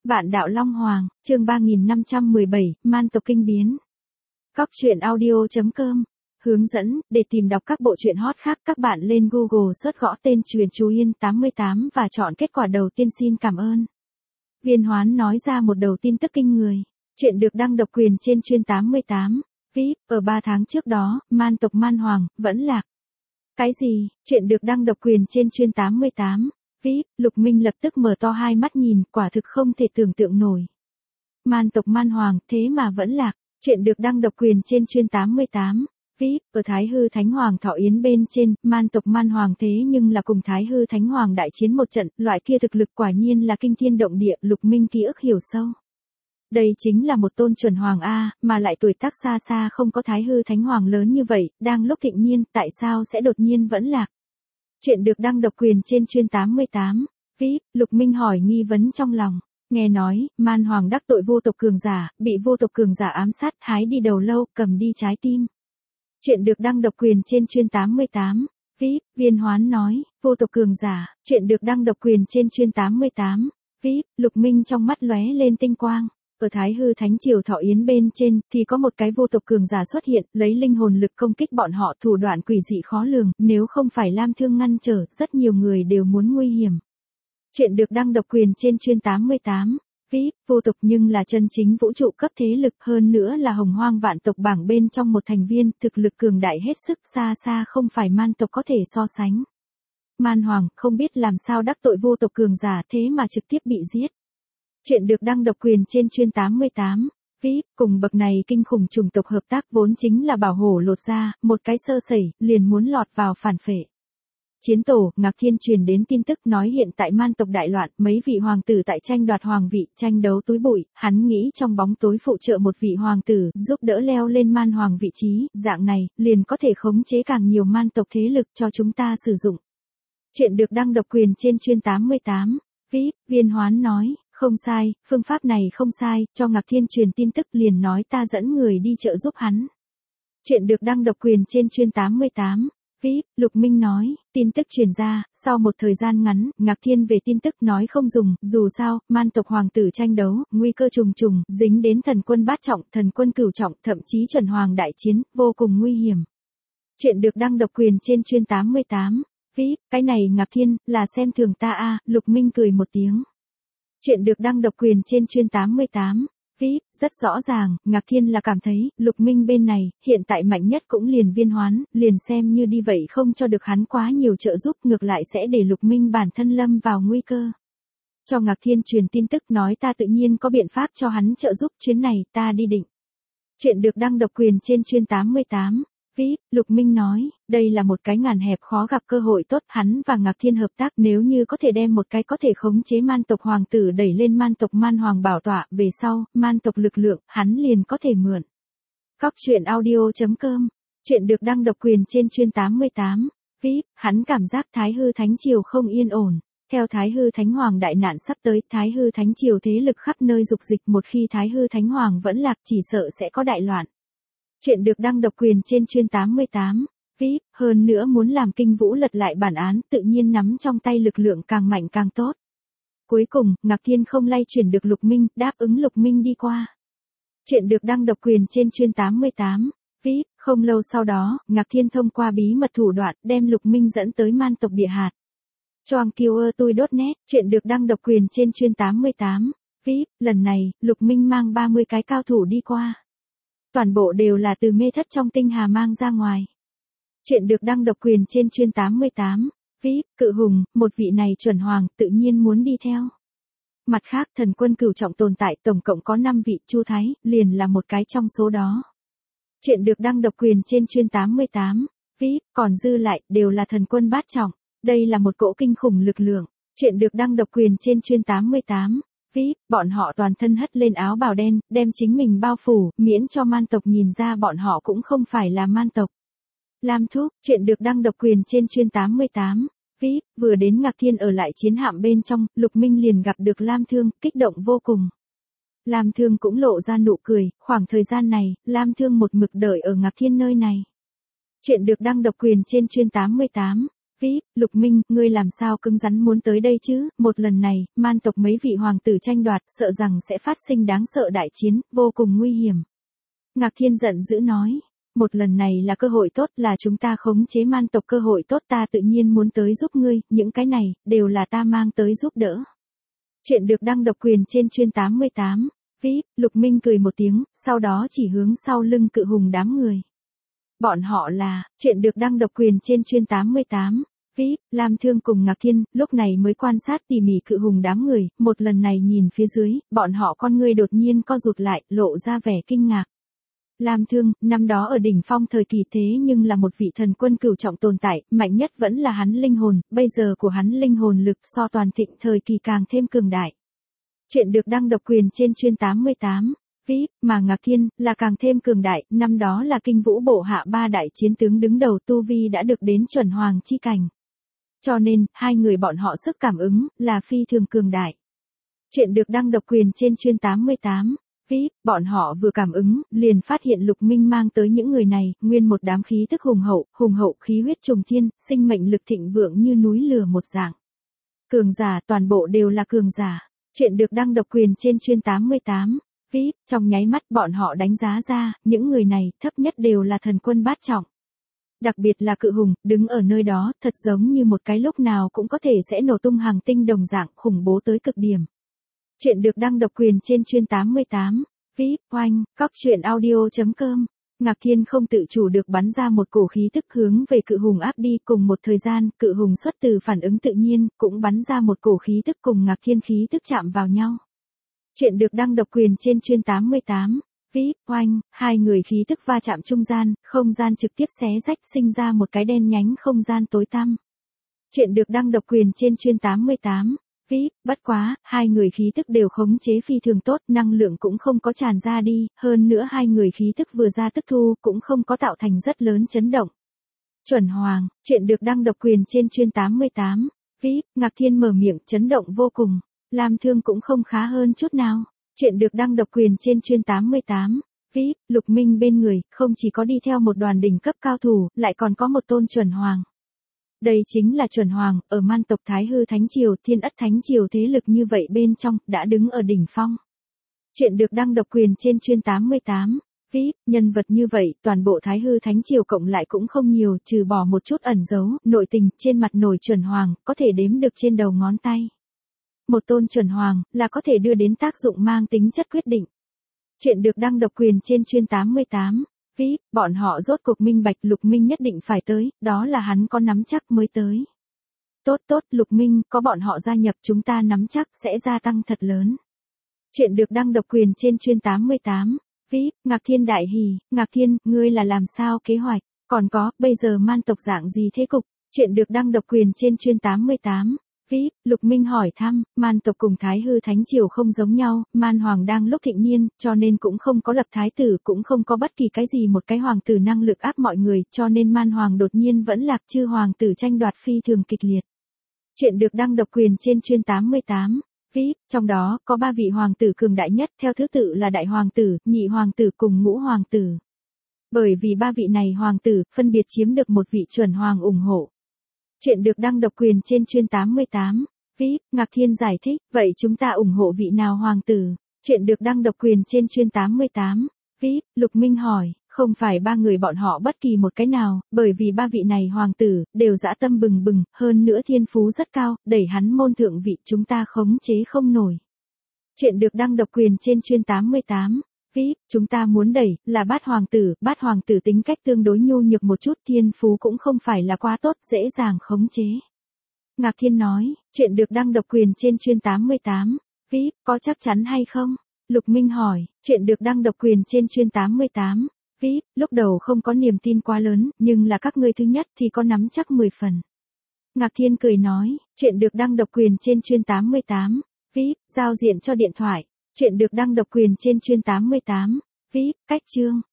Vạn đạo Long Hoàng, chương 3517, Man tộc kinh biến. Cóc truyện audio.com. Hướng dẫn, để tìm đọc các bộ truyện hot khác các bạn lên Google search gõ tên Truyện Chú Yên 88 và chọn kết quả đầu tiên xin cảm ơn. Viên Hoán nói ra một đầu tin tức kinh người. Chuyện được đăng độc quyền trên Truyện 88. VIP, ở 3 tháng trước đó, man tộc Man Hoàng, vẫn lạc. Cái gì? Chuyện được đăng độc quyền trên Truyện 88. VIP, Lục Minh lập tức mở to hai mắt nhìn, quả thực không thể tưởng tượng nổi. Man tộc Man Hoàng, thế mà vẫn lạc. Chuyện được đăng độc quyền trên Truyện 88. VIP, ở Thái Hư Thánh Hoàng Thọ Yến bên trên, man tộc Man Hoàng thế nhưng là cùng Thái Hư Thánh Hoàng đại chiến một trận, loại kia thực lực quả nhiên là kinh thiên động địa, Lục Minh ký ức hiểu sâu. Đây chính là một tôn chuẩn hoàng A, mà lại tuổi tác xa xa không có Thái Hư Thánh Hoàng lớn như vậy, đang lúc thịnh niên, tại sao sẽ đột nhiên vẫn lạc? Chuyện được đăng độc quyền trên Truyện 88. VIP, Lục Minh hỏi nghi vấn trong lòng. Nghe nói, Man Hoàng đắc tội vô tộc cường giả, bị vô tộc cường giả ám sát, hái đi đầu lâu, cầm đi trái tim. Chuyện được đăng độc quyền trên Truyện 88. VIP, Viên Hoán nói, vô tộc cường giả, chuyện được đăng độc quyền trên Truyện 88. VIP, Lục Minh trong mắt lóe lên tinh quang. Ở Thái Hư Thánh Triều Thọ Yến bên trên, thì có một cái vô tộc cường giả xuất hiện, lấy linh hồn lực công kích bọn họ, thủ đoạn quỷ dị khó lường, nếu không phải Lam Thương ngăn trở, rất nhiều người đều muốn nguy hiểm. Chuyện được đăng độc quyền trên Truyện 88. VIP, vô tộc nhưng là chân chính vũ trụ cấp thế lực, hơn nữa là hồng hoang vạn tộc bảng bên trong một thành viên, thực lực cường đại hết sức, xa xa không phải man tộc có thể so sánh. Man Hoàng, không biết làm sao đắc tội vô tộc cường giả thế mà trực tiếp bị giết. Chuyện được đăng độc quyền trên Truyện 88. VIP, cùng bậc này kinh khủng chủng tộc hợp tác vốn chính là bảo hổ lột ra, một cái sơ sẩy, liền muốn lọt vào phản phệ. Chiến tổ, Ngạc Thiên truyền đến tin tức nói hiện tại man tộc đại loạn, mấy vị hoàng tử tại tranh đoạt hoàng vị, tranh đấu túi bụi, hắn nghĩ trong bóng tối phụ trợ một vị hoàng tử, giúp đỡ leo lên man hoàng vị trí, dạng này, liền có thể khống chế càng nhiều man tộc thế lực cho chúng ta sử dụng. Chuyện được đăng độc quyền trên Truyện 88. VIP, Viên Hoán nói, không sai, phương pháp này không sai, cho Ngạc Thiên truyền tin tức liền nói ta dẫn người đi trợ giúp hắn. Chuyện được đăng độc quyền trên Truyện 88. VIP, Lục Minh nói, tin tức truyền ra, sau một thời gian ngắn, Ngạc Thiên về tin tức nói không dùng, dù sao, man tộc hoàng tử tranh đấu, nguy cơ trùng trùng, dính đến thần quân bát trọng, thần quân cửu trọng, thậm chí chuẩn hoàng đại chiến, vô cùng nguy hiểm. Chuyện được đăng độc quyền trên Truyện 88. VIP, cái này Ngạc Thiên, là xem thường ta a. Lục Minh cười một tiếng. Chuyện được đăng độc quyền trên Truyện 88. VIP, rất rõ ràng, Ngạc Thiên là cảm thấy, Lục Minh bên này, hiện tại mạnh nhất cũng liền Viên Hoán, liền xem như đi vậy không cho được hắn quá nhiều trợ giúp, ngược lại sẽ để Lục Minh bản thân lâm vào nguy cơ. Cho Ngạc Thiên truyền tin tức nói ta tự nhiên có biện pháp cho hắn trợ giúp, chuyến này, ta đi định. Chuyện được đăng độc quyền trên Truyện 88. VIP, Lục Minh nói, đây là một cái ngàn hẹp khó gặp cơ hội tốt, hắn và Ngạc Thiên hợp tác nếu như có thể đem một cái có thể khống chế man tộc hoàng tử đẩy lên man tộc Man Hoàng bảo tọa, về sau, man tộc lực lượng, hắn liền có thể mượn. Cóc truyện audio.com. Chuyện được đăng độc quyền trên Truyện 88. VIP, hắn cảm giác Thái Hư Thánh Triều không yên ổn. Theo Thái Hư Thánh Hoàng đại nạn sắp tới, Thái Hư Thánh Triều thế lực khắp nơi dục dịch, một khi Thái Hư Thánh Hoàng vẫn lạc chỉ sợ sẽ có đại loạn. Chuyện được đăng độc quyền trên Truyện 88. VIP, hơn nữa muốn làm Kinh Vũ lật lại bản án, tự nhiên nắm trong tay lực lượng càng mạnh càng tốt. Cuối cùng, Ngạc Thiên không lay chuyển được Lục Minh, đáp ứng Lục Minh đi qua. Chuyện được đăng độc quyền trên Truyện 88. VIP, không lâu sau đó, Ngạc Thiên thông qua bí mật thủ đoạn, đem Lục Minh dẫn tới man tộc địa hạt. Choangkiuertui.net, chuyện được đăng độc quyền trên Truyện 88. VIP, lần này, Lục Minh mang 30 cái cao thủ đi qua. Toàn bộ đều là từ mê thất trong tinh hà mang ra ngoài. Chuyện được đăng độc quyền trên Truyện 88. VIP, Cự Hùng, một vị này chuẩn hoàng, tự nhiên muốn đi theo. Mặt khác, thần quân cửu trọng tồn tại, tổng cộng có 5 vị, Chu Thái, liền là một cái trong số đó. Chuyện được đăng độc quyền trên Truyện 88. VIP, còn dư lại, đều là thần quân bát trọng. Đây là một cỗ kinh khủng lực lượng. Chuyện được đăng độc quyền trên Truyện 88. VIP, bọn họ toàn thân hất lên áo bào đen, đem chính mình bao phủ, miễn cho man tộc nhìn ra bọn họ cũng không phải là man tộc. Lam Thúc, chuyện được đăng độc quyền trên Truyện 88. VIP, vừa đến Ngạc Thiên ở lại chiến hạm bên trong, Lục Minh liền gặp được Lam Thương, kích động vô cùng. Lam Thương cũng lộ ra nụ cười, khoảng thời gian này, Lam Thương một mực đợi ở Ngạc Thiên nơi này. Chuyện được đăng độc quyền trên Truyện 88. VIP, Lục Minh, ngươi làm sao cứng rắn muốn tới đây chứ, một lần này, man tộc mấy vị hoàng tử tranh đoạt, sợ rằng sẽ phát sinh đáng sợ đại chiến, vô cùng nguy hiểm. Ngạc Thiên giận dữ nói, một lần này là cơ hội tốt, là chúng ta khống chế man tộc cơ hội tốt, ta tự nhiên muốn tới giúp ngươi, những cái này, đều là ta mang tới giúp đỡ. Chuyện được đăng độc quyền trên chuyên 88. VIP, Lục Minh cười một tiếng, sau đó chỉ hướng sau lưng cự hùng đám người. Bọn họ là, chuyện được đăng độc quyền trên chuyên 88. VIP, Lam Thương cùng Ngạc Thiên, lúc này mới quan sát tỉ mỉ cự hùng đám người, một lần này nhìn phía dưới, bọn họ con ngươi đột nhiên co rụt lại, lộ ra vẻ kinh ngạc. Lam Thương, năm đó ở đỉnh phong thời kỳ thế nhưng là một vị thần quân cửu trọng tồn tại, mạnh nhất vẫn là hắn linh hồn, bây giờ của hắn linh hồn lực so toàn thịnh thời kỳ càng thêm cường đại. Chuyện được đăng độc quyền trên chuyên 88. VIP, mà Ngạc Thiên, là càng thêm cường đại, năm đó là kinh vũ bộ hạ ba đại chiến tướng đứng đầu tu vi đã được đến chuẩn hoàng chi cảnh. Cho nên, hai người bọn họ sức cảm ứng, là phi thường cường đại. Chuyện được đăng độc quyền trên chuyên 88. VIP, bọn họ vừa cảm ứng, liền phát hiện Lục Minh mang tới những người này, nguyên một đám khí tức hùng hậu khí huyết trùng thiên, sinh mệnh lực thịnh vượng như núi lửa một dạng. Cường giả, toàn bộ đều là cường giả. Chuyện được đăng độc quyền trên chuyên 88. VIP, trong nháy mắt bọn họ đánh giá ra, những người này, thấp nhất đều là thần quân bát trọng. Đặc biệt là cự hùng, đứng ở nơi đó, thật giống như một cái lúc nào cũng có thể sẽ nổ tung hàng tinh đồng dạng, khủng bố tới cực điểm. Chuyện được đăng độc quyền trên chuyên 88. VIP, oanh, cóc.audio.com. Ngạc Thiên không tự chủ được bắn ra một cổ khí tức hướng về cự hùng áp đi, cùng một thời gian, cự hùng xuất từ phản ứng tự nhiên, cũng bắn ra một cổ khí tức cùng Ngạc Thiên khí tức chạm vào nhau. Chuyện được đăng độc quyền trên chuyên 88. VIP, oanh, hai người khí tức va chạm trung gian, không gian trực tiếp xé rách sinh ra một cái đen nhánh không gian tối tăm. Chuyện được đăng độc quyền trên chuyên 88. VIP, bất quá, hai người khí tức đều khống chế phi thường tốt, năng lượng cũng không có tràn ra đi, hơn nữa hai người khí tức vừa ra tức thu, cũng không có tạo thành rất lớn chấn động. Chuẩn hoàng, chuyện được đăng độc quyền trên chuyên 88. VIP, Ngạc Thiên mở miệng, chấn động vô cùng. Lam Thương cũng không khá hơn chút nào. Chuyện được đăng độc quyền trên chuyên 88. VIP, Lục Minh bên người, không chỉ có đi theo một đoàn đỉnh cấp cao thủ, lại còn có một tôn chuẩn hoàng. Đây chính là chuẩn hoàng, ở man tộc Thái Hư Thánh Triều, Thiên Ất Thánh Triều thế lực như vậy bên trong, đã đứng ở đỉnh phong. Chuyện được đăng độc quyền trên chuyên 88. VIP, nhân vật như vậy, toàn bộ Thái Hư Thánh Triều cộng lại cũng không nhiều, trừ bỏ một chút ẩn giấu, nội tình, trên mặt nổi chuẩn hoàng, có thể đếm được trên đầu ngón tay. Một tôn chuẩn hoàng, là có thể đưa đến tác dụng mang tính chất quyết định. Chuyện được đăng độc quyền trên chuyên 88. VIP, bọn họ rốt cuộc minh bạch Lục Minh nhất định phải tới, đó là hắn có nắm chắc mới tới. Tốt, Lục Minh, có bọn họ gia nhập chúng ta nắm chắc sẽ gia tăng thật lớn. Chuyện được đăng độc quyền trên chuyên 88. VIP, Ngạc Thiên đại hỉ, Ngạc Thiên, ngươi là làm sao kế hoạch, còn có, bây giờ man tộc dạng gì thế cục? Chuyện được đăng độc quyền trên chuyên 88. VIP, Lục Minh hỏi thăm, man tộc cùng Thái Hư Thánh Triều không giống nhau, man hoàng đang lúc thịnh niên, cho nên cũng không có lập thái tử, cũng không có bất kỳ cái gì một cái hoàng tử năng lực áp mọi người, cho nên man hoàng đột nhiên vẫn lạc, chư hoàng tử tranh đoạt phi thường kịch liệt. Chuyện được đăng độc quyền trên chuyên 88. VIP, trong đó, có 3 vị hoàng tử cường đại nhất, theo thứ tự là đại hoàng tử, nhị hoàng tử cùng ngũ hoàng tử. Bởi vì 3 vị này hoàng tử, phân biệt chiếm được một vị chuẩn hoàng ủng hộ. Chuyện được đăng độc quyền trên chuyên 88. VIP, Ngạc Thiên giải thích, vậy chúng ta ủng hộ vị nào hoàng tử? Chuyện được đăng độc quyền trên chuyên 88. VIP, Lục Minh hỏi, không phải 3 người bọn họ bất kỳ một cái nào, bởi vì 3 vị này hoàng tử, đều dã tâm bừng bừng, hơn nữa thiên phú rất cao, đẩy hắn môn thượng vị chúng ta khống chế không nổi. Chuyện được đăng độc quyền trên chuyên 88. VIP, chúng ta muốn đẩy, là bát hoàng tử tính cách tương đối nhu nhược một chút, thiên phú cũng không phải là quá tốt, dễ dàng khống chế. Ngạc Thiên nói, chuyện được đăng độc quyền trên chuyên 88. VIP, có chắc chắn hay không? Lục Minh hỏi, chuyện được đăng độc quyền trên chuyên 88. VIP, lúc đầu không có niềm tin quá lớn, nhưng là các ngươi thứ nhất thì có nắm chắc 10 phần. Ngạc Thiên cười nói, chuyện được đăng độc quyền trên chuyên 88. VIP, giao diện cho điện thoại. Chuyện được đăng độc quyền trên chuyên 88. VIP, cách chương.